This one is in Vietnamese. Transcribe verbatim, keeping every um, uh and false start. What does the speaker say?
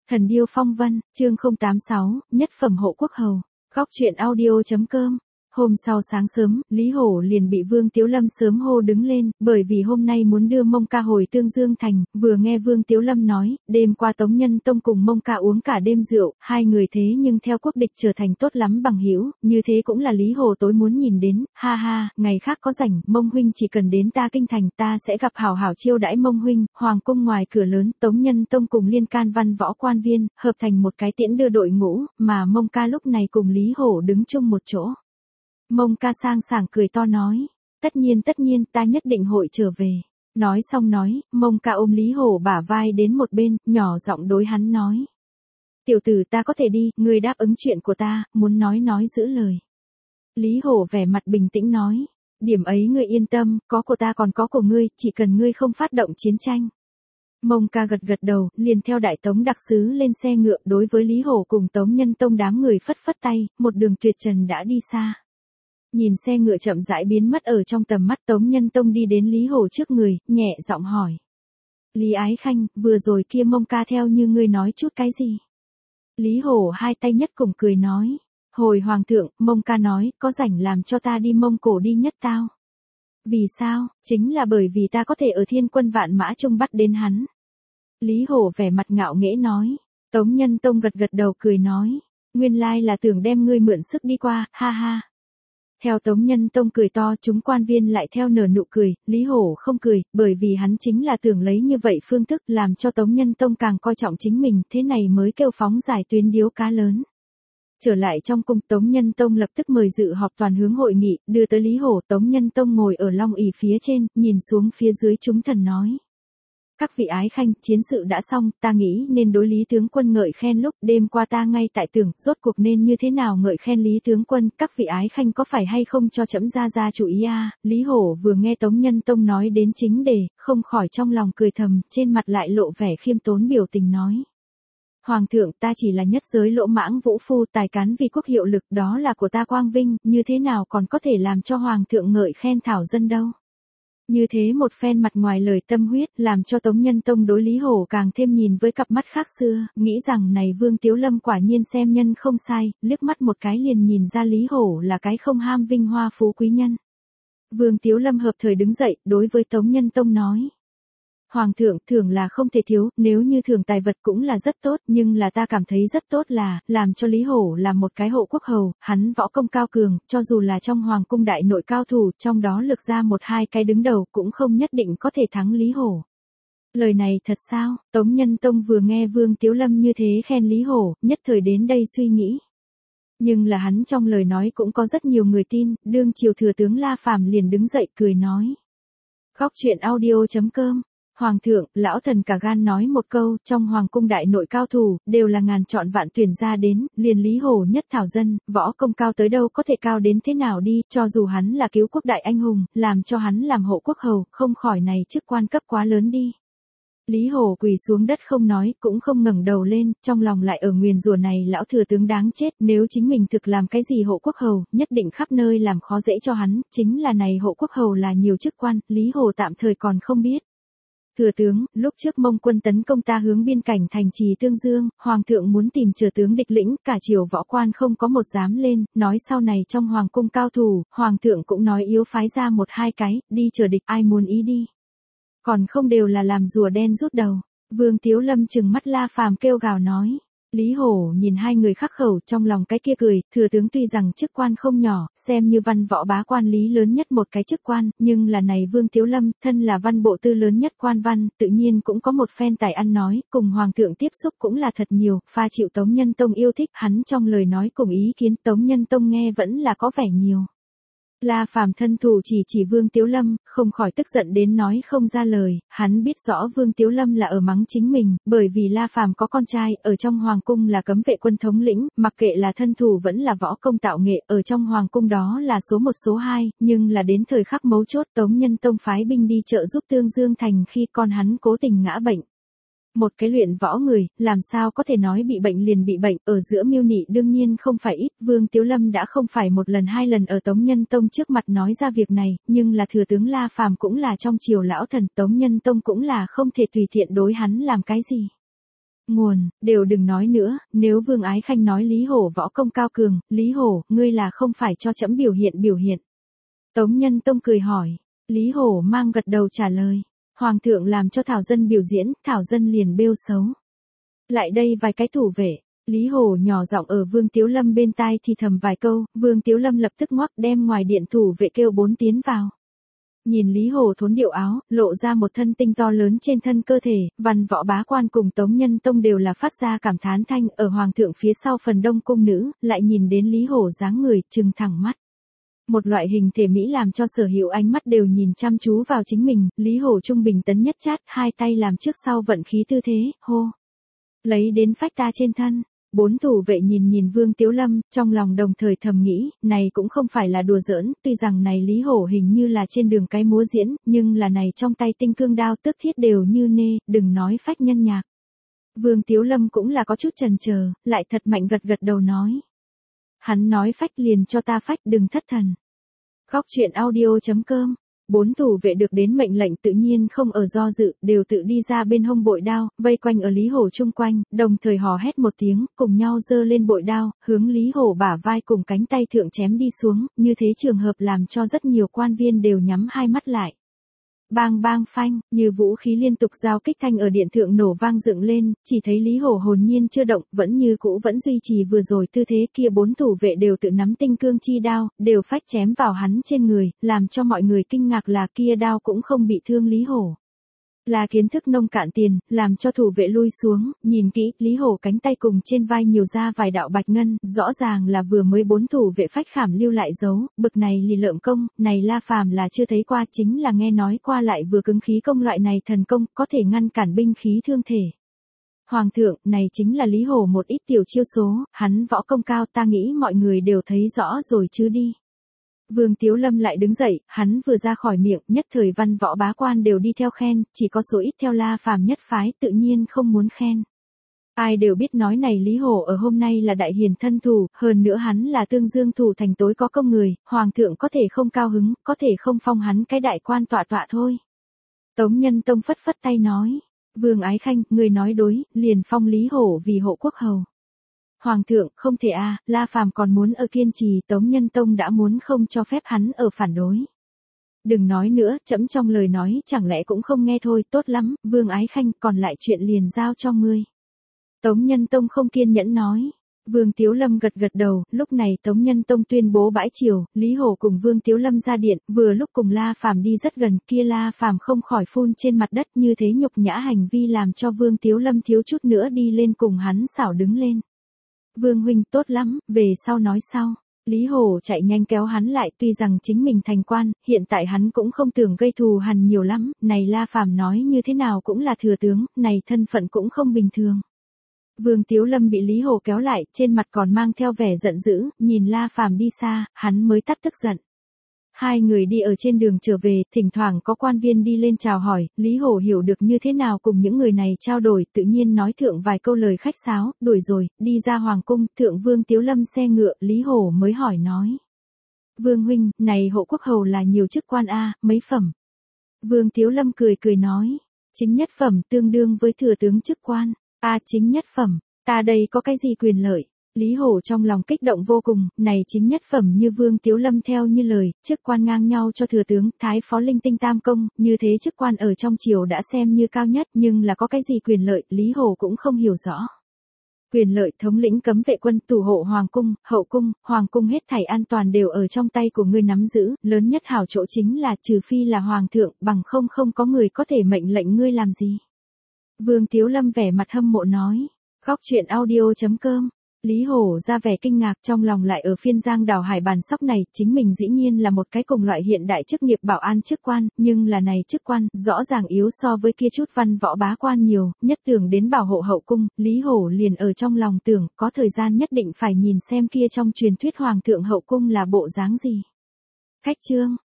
Thần điêu phong vân, chương không tám sáu, nhất phẩm hộ quốc hầu. Góc truyện audio.com. Hôm sau sáng sớm, Lý Hổ liền bị Vương Tiếu Lâm sớm hô đứng lên, bởi vì hôm nay muốn đưa Mông Ca hồi Tương Dương Thành, vừa nghe Vương Tiếu Lâm nói, đêm qua Tống Nhân Tông cùng Mông Ca uống cả đêm rượu, hai người thế nhưng theo quốc địch trở thành tốt lắm bằng hữu, như thế cũng là Lý Hổ tối muốn nhìn đến, ha ha, ngày khác có rảnh, Mông huynh chỉ cần đến ta kinh thành, ta sẽ gặp hảo hảo chiêu đãi Mông huynh. Hoàng cung ngoài cửa lớn, Tống Nhân Tông cùng Liên Can văn võ quan viên, hợp thành một cái tiễn đưa đội ngũ, mà Mông Ca lúc này cùng Lý Hổ đứng chung một chỗ. Mông Ca sang sảng cười to nói, tất nhiên tất nhiên ta nhất định hội trở về. Nói xong nói, Mông Ca ôm Lý Hổ bả vai đến một bên, nhỏ giọng đối hắn nói. Tiểu tử ta có thể đi, ngươi đáp ứng chuyện của ta, muốn nói nói giữ lời. Lý Hổ vẻ mặt bình tĩnh nói, điểm ấy ngươi yên tâm, có của ta còn có của ngươi, chỉ cần ngươi không phát động chiến tranh. Mông Ca gật gật đầu, liền theo đại tống đặc sứ lên xe ngựa đối với Lý Hổ cùng Tống Nhân Tông đám người phất phất tay, một đường tuyệt trần đã đi xa. Nhìn xe ngựa chậm rãi biến mất ở trong tầm mắt, Tống Nhân Tông đi đến Lý Hổ trước người, nhẹ giọng hỏi. Lý Ái Khanh, vừa rồi kia Mông Ca theo như ngươi nói chút cái gì? Lý Hổ hai tay nhất cùng cười nói. Hồi Hoàng thượng, Mông Ca nói, có rảnh làm cho ta đi Mông Cổ đi nhất tao. Vì sao? Chính là bởi vì ta có thể ở thiên quân vạn mã trung bắt đến hắn. Lý Hổ vẻ mặt ngạo nghễ nói. Tống Nhân Tông gật gật đầu cười nói. Nguyên lai là tưởng đem ngươi mượn sức đi qua, ha ha. Theo Tống Nhân Tông cười to, chúng quan viên lại theo nở nụ cười, Lý Hổ không cười, bởi vì hắn chính là tưởng lấy như vậy phương thức làm cho Tống Nhân Tông càng coi trọng chính mình, thế này mới kêu phóng giải tuyến điếu cá lớn. Trở lại trong cung, Tống Nhân Tông lập tức mời dự họp toàn hướng hội nghị, đưa tới Lý Hổ. Tống Nhân Tông ngồi ở long ỷ phía trên, nhìn xuống phía dưới chúng thần nói. Các vị ái khanh, chiến sự đã xong, ta nghĩ nên đối Lý tướng quân ngợi khen lúc đêm qua ta ngay tại tưởng, rốt cuộc nên như thế nào ngợi khen Lý tướng quân, các vị ái khanh có phải hay không cho trẫm ra ra chủ ý a? Lý Hổ vừa nghe Tống Nhân Tông nói đến chính đề, không khỏi trong lòng cười thầm, trên mặt lại lộ vẻ khiêm tốn biểu tình nói. Hoàng thượng, ta chỉ là nhất giới lỗ mãng vũ phu, tài cán vì quốc hiệu lực, đó là của ta quang vinh, như thế nào còn có thể làm cho Hoàng thượng ngợi khen thảo dân đâu. Như thế một phen mặt ngoài lời tâm huyết, làm cho Tống Nhân Tông đối Lý Hổ càng thêm nhìn với cặp mắt khác xưa, nghĩ rằng này Vương Tiếu Lâm quả nhiên xem nhân không sai, liếc mắt một cái liền nhìn ra Lý Hổ là cái không ham vinh hoa phú quý nhân. Vương Tiếu Lâm hợp thời đứng dậy, đối với Tống Nhân Tông nói. Hoàng thượng, thưởng là không thể thiếu, nếu như thưởng tài vật cũng là rất tốt, nhưng là ta cảm thấy rất tốt là, làm cho Lý Hổ là một cái hộ quốc hầu, hắn võ công cao cường, cho dù là trong hoàng cung đại nội cao thủ, trong đó lực ra một hai cái đứng đầu, cũng không nhất định có thể thắng Lý Hổ. Lời này thật sao? Tống Nhân Tông vừa nghe Vương Tiếu Lâm như thế khen Lý Hổ, nhất thời đến đây suy nghĩ. Nhưng là hắn trong lời nói cũng có rất nhiều người tin, đương triều thừa tướng La Phàm liền đứng dậy cười nói. Góc truyện audio.com. Hoàng thượng, lão thần cả gan nói một câu, trong hoàng cung đại nội cao thủ, đều là ngàn chọn vạn tuyển ra đến, liền Lý Hổ nhất thảo dân, võ công cao tới đâu có thể cao đến thế nào đi, cho dù hắn là cứu quốc đại anh hùng, làm cho hắn làm hộ quốc hầu, không khỏi này chức quan cấp quá lớn đi. Lý Hổ quỳ xuống đất không nói, cũng không ngẩng đầu lên, trong lòng lại ở nguyền rủa này lão thừa tướng đáng chết, nếu chính mình thực làm cái gì hộ quốc hầu, nhất định khắp nơi làm khó dễ cho hắn, chính là này hộ quốc hầu là nhiều chức quan, Lý Hổ tạm thời còn không biết. Thừa tướng, lúc trước Mông quân tấn công ta hướng biên cảnh thành trì Tương Dương, Hoàng thượng muốn tìm chờ tướng địch lĩnh, cả triều võ quan không có một dám lên, nói sau này trong Hoàng cung cao thủ, Hoàng thượng cũng nói yếu phái ra một hai cái, đi chờ địch ai muốn ý đi. Còn không đều là làm rùa đen rút đầu. Vương Tiếu Lâm trừng mắt La Phàm kêu gào nói. Lý Hổ nhìn hai người khắc khẩu trong lòng cái kia cười, thừa tướng tuy rằng chức quan không nhỏ, xem như văn võ bá quan lý lớn nhất một cái chức quan, nhưng là này Vương Tiếu Lâm, thân là văn bộ tư lớn nhất quan văn, tự nhiên cũng có một phen tài ăn nói, cùng Hoàng thượng tiếp xúc cũng là thật nhiều, pha chịu Tống Nhân Tông yêu thích, hắn trong lời nói cùng ý kiến Tống Nhân Tông nghe vẫn là có vẻ nhiều. La Phàm thân thủ chỉ chỉ Vương Tiếu Lâm, không khỏi tức giận đến nói không ra lời, hắn biết rõ Vương Tiếu Lâm là ở mắng chính mình, bởi vì La Phàm có con trai, ở trong hoàng cung là cấm vệ quân thống lĩnh, mặc kệ là thân thủ vẫn là võ công tạo nghệ, ở trong hoàng cung đó là số một số hai, nhưng là đến thời khắc mấu chốt Tống Nhân Tông phái binh đi trợ giúp Tương Dương Thành khi con hắn cố tình ngã bệnh. Một cái luyện võ người, làm sao có thể nói bị bệnh liền bị bệnh, ở giữa miêu nị đương nhiên không phải ít, Vương Tiếu Lâm đã không phải một lần hai lần ở Tống Nhân Tông trước mặt nói ra việc này, nhưng là thừa tướng La Phàm cũng là trong triều lão thần, Tống Nhân Tông cũng là không thể tùy tiện đối hắn làm cái gì. Nguồn, đều đừng nói nữa, nếu Vương Ái Khanh nói Lý Hổ võ công cao cường, Lý Hổ, ngươi là không phải cho trẫm biểu hiện biểu hiện. Tống Nhân Tông cười hỏi, Lý Hổ mang gật đầu trả lời, Hoàng thượng làm cho Thảo Dân biểu diễn, Thảo Dân liền bêu xấu. Lại đây vài cái thủ vệ, Lý Hổ nhỏ giọng ở Vương Tiếu Lâm bên tai thì thầm vài câu, Vương Tiếu Lâm lập tức ngoắc đem ngoài điện thủ vệ kêu bốn tiến vào. Nhìn Lý Hổ thốn điệu áo, lộ ra một thân tinh to lớn trên thân cơ thể, văn võ bá quan cùng Tống Nhân Tông đều là phát ra cảm thán thanh, ở Hoàng thượng phía sau phần đông cung nữ, lại nhìn đến Lý Hổ dáng người, trừng thẳng mắt. Một loại hình thể mỹ làm cho sở hữu ánh mắt đều nhìn chăm chú vào chính mình, Lý Hổ trung bình tấn nhất chát, hai tay làm trước sau vận khí tư thế, hô. Lấy đến phách ta trên thân. Bốn thủ vệ nhìn nhìn Vương Tiếu Lâm, trong lòng đồng thời thầm nghĩ, này cũng không phải là đùa giỡn, tuy rằng này Lý Hổ hình như là trên đường cái múa diễn, nhưng là này trong tay tinh cương đao tức thiết đều như nê, đừng nói phách nhân nhạc. Vương Tiếu Lâm cũng là có chút chần chờ, lại thật mạnh gật gật đầu nói. Hắn nói phách liền cho ta phách, đừng thất thần. Góc truyện audio chấm com. Bốn thủ vệ được đến mệnh lệnh tự nhiên không ở do dự, đều tự đi ra bên hông bội đao, vây quanh ở Lý Hổ chung quanh, đồng thời hò hét một tiếng, cùng nhau giơ lên bội đao, hướng Lý Hổ bả vai cùng cánh tay thượng chém đi xuống, như thế trường hợp làm cho rất nhiều quan viên đều nhắm hai mắt lại. Bang bang phanh, như vũ khí liên tục giao kích thanh ở điện thượng nổ vang dựng lên, chỉ thấy Lý Hổ hồn nhiên chưa động, vẫn như cũ vẫn duy trì vừa rồi tư thế kia, bốn thủ vệ đều tự nắm tinh cương chi đao, đều phách chém vào hắn trên người, làm cho mọi người kinh ngạc là kia đao cũng không bị thương Lý Hổ. Là kiến thức nông cạn tiền, làm cho thủ vệ lui xuống, nhìn kỹ, Lý Hổ cánh tay cùng trên vai nhiều ra vài đạo bạch ngân, rõ ràng là vừa mới bốn thủ vệ phách khảm lưu lại dấu, bực này lì lợm công, này La Phàm là chưa thấy qua, chính là nghe nói qua lại vừa cứng khí công loại này thần công, có thể ngăn cản binh khí thương thể. Hoàng thượng, này chính là Lý Hổ một ít tiểu chiêu số, hắn võ công cao, ta nghĩ mọi người đều thấy rõ rồi chứ đi. Vương Tiếu Lâm lại đứng dậy, hắn vừa ra khỏi miệng, nhất thời văn võ bá quan đều đi theo khen, chỉ có số ít theo La Phàm nhất phái tự nhiên không muốn khen. Ai đều biết nói này Lý Hổ ở hôm nay là đại hiền thân thủ, hơn nữa hắn là Tương Dương thủ thành tối có công người, Hoàng thượng có thể không cao hứng, có thể không phong hắn cái đại quan tọa tọa thôi. Tống Nhân Tông phất phất tay nói, Vương Ái Khanh, người nói đối, liền phong Lý Hổ vì hộ quốc hầu. Hoàng thượng, không thể a, à, La Phàm còn muốn ở kiên trì, Tống Nhân Tông đã muốn không cho phép hắn ở phản đối. Đừng nói nữa, trẫm trong lời nói chẳng lẽ cũng không nghe thôi, tốt lắm, Vương Ái Khanh, còn lại chuyện liền giao cho ngươi. Tống Nhân Tông không kiên nhẫn nói. Vương Tiếu Lâm gật gật đầu, lúc này Tống Nhân Tông tuyên bố bãi triều, Lý Hổ cùng Vương Tiếu Lâm ra điện, vừa lúc cùng La Phàm đi rất gần, kia La Phàm không khỏi phun trên mặt đất, như thế nhục nhã hành vi làm cho Vương Tiếu Lâm thiếu chút nữa đi lên cùng hắn xảo đứng lên. Vương huynh tốt lắm, về sau nói sau. Lý Hổ chạy nhanh kéo hắn lại, tuy rằng chính mình thành quan, hiện tại hắn cũng không tưởng gây thù hằn nhiều lắm, này La Phàm nói như thế nào cũng là thừa tướng, này thân phận cũng không bình thường. Vương Tiếu Lâm bị Lý Hổ kéo lại, trên mặt còn mang theo vẻ giận dữ, nhìn La Phàm đi xa, hắn mới tắt tức giận. Hai người đi ở trên đường trở về, thỉnh thoảng có quan viên đi lên chào hỏi, Lý Hổ hiểu được như thế nào cùng những người này trao đổi, tự nhiên nói thượng vài câu lời khách sáo, đuổi rồi, đi ra hoàng cung, thượng Vương Tiếu Lâm xe ngựa, Lý Hổ mới hỏi nói. Vương huynh, này hộ quốc hầu là nhiều chức quan a, mấy phẩm. Vương Tiếu Lâm cười cười nói, chính nhất phẩm tương đương với thừa tướng chức quan, a à, chính nhất phẩm, ta đây có cái gì quyền lợi. Lý Hổ trong lòng kích động vô cùng, này chính nhất phẩm như Vương Tiếu Lâm theo như lời, chức quan ngang nhau cho thừa tướng, thái phó linh tinh tam công, như thế chức quan ở trong triều đã xem như cao nhất, nhưng là có cái gì quyền lợi, Lý Hổ cũng không hiểu rõ. Quyền lợi thống lĩnh cấm vệ quân, thủ hộ hoàng cung, hậu cung, hoàng cung hết thảy an toàn đều ở trong tay của ngươi nắm giữ, lớn nhất hảo chỗ chính là trừ phi là hoàng thượng, bằng không không có người có thể mệnh lệnh ngươi làm gì. Vương Tiếu Lâm vẻ mặt hâm mộ nói, góc truyện audio chấm com. Lý Hổ ra vẻ kinh ngạc, trong lòng lại ở phiên giang đảo hải bàn sóc này, chính mình dĩ nhiên là một cái cùng loại hiện đại chức nghiệp bảo an chức quan, nhưng là này chức quan, rõ ràng yếu so với kia chút văn võ bá quan nhiều, nhất tưởng đến bảo hộ hậu cung, Lý Hổ liền ở trong lòng tưởng, có thời gian nhất định phải nhìn xem kia trong truyền thuyết hoàng thượng hậu cung là bộ dáng gì. Khách chương,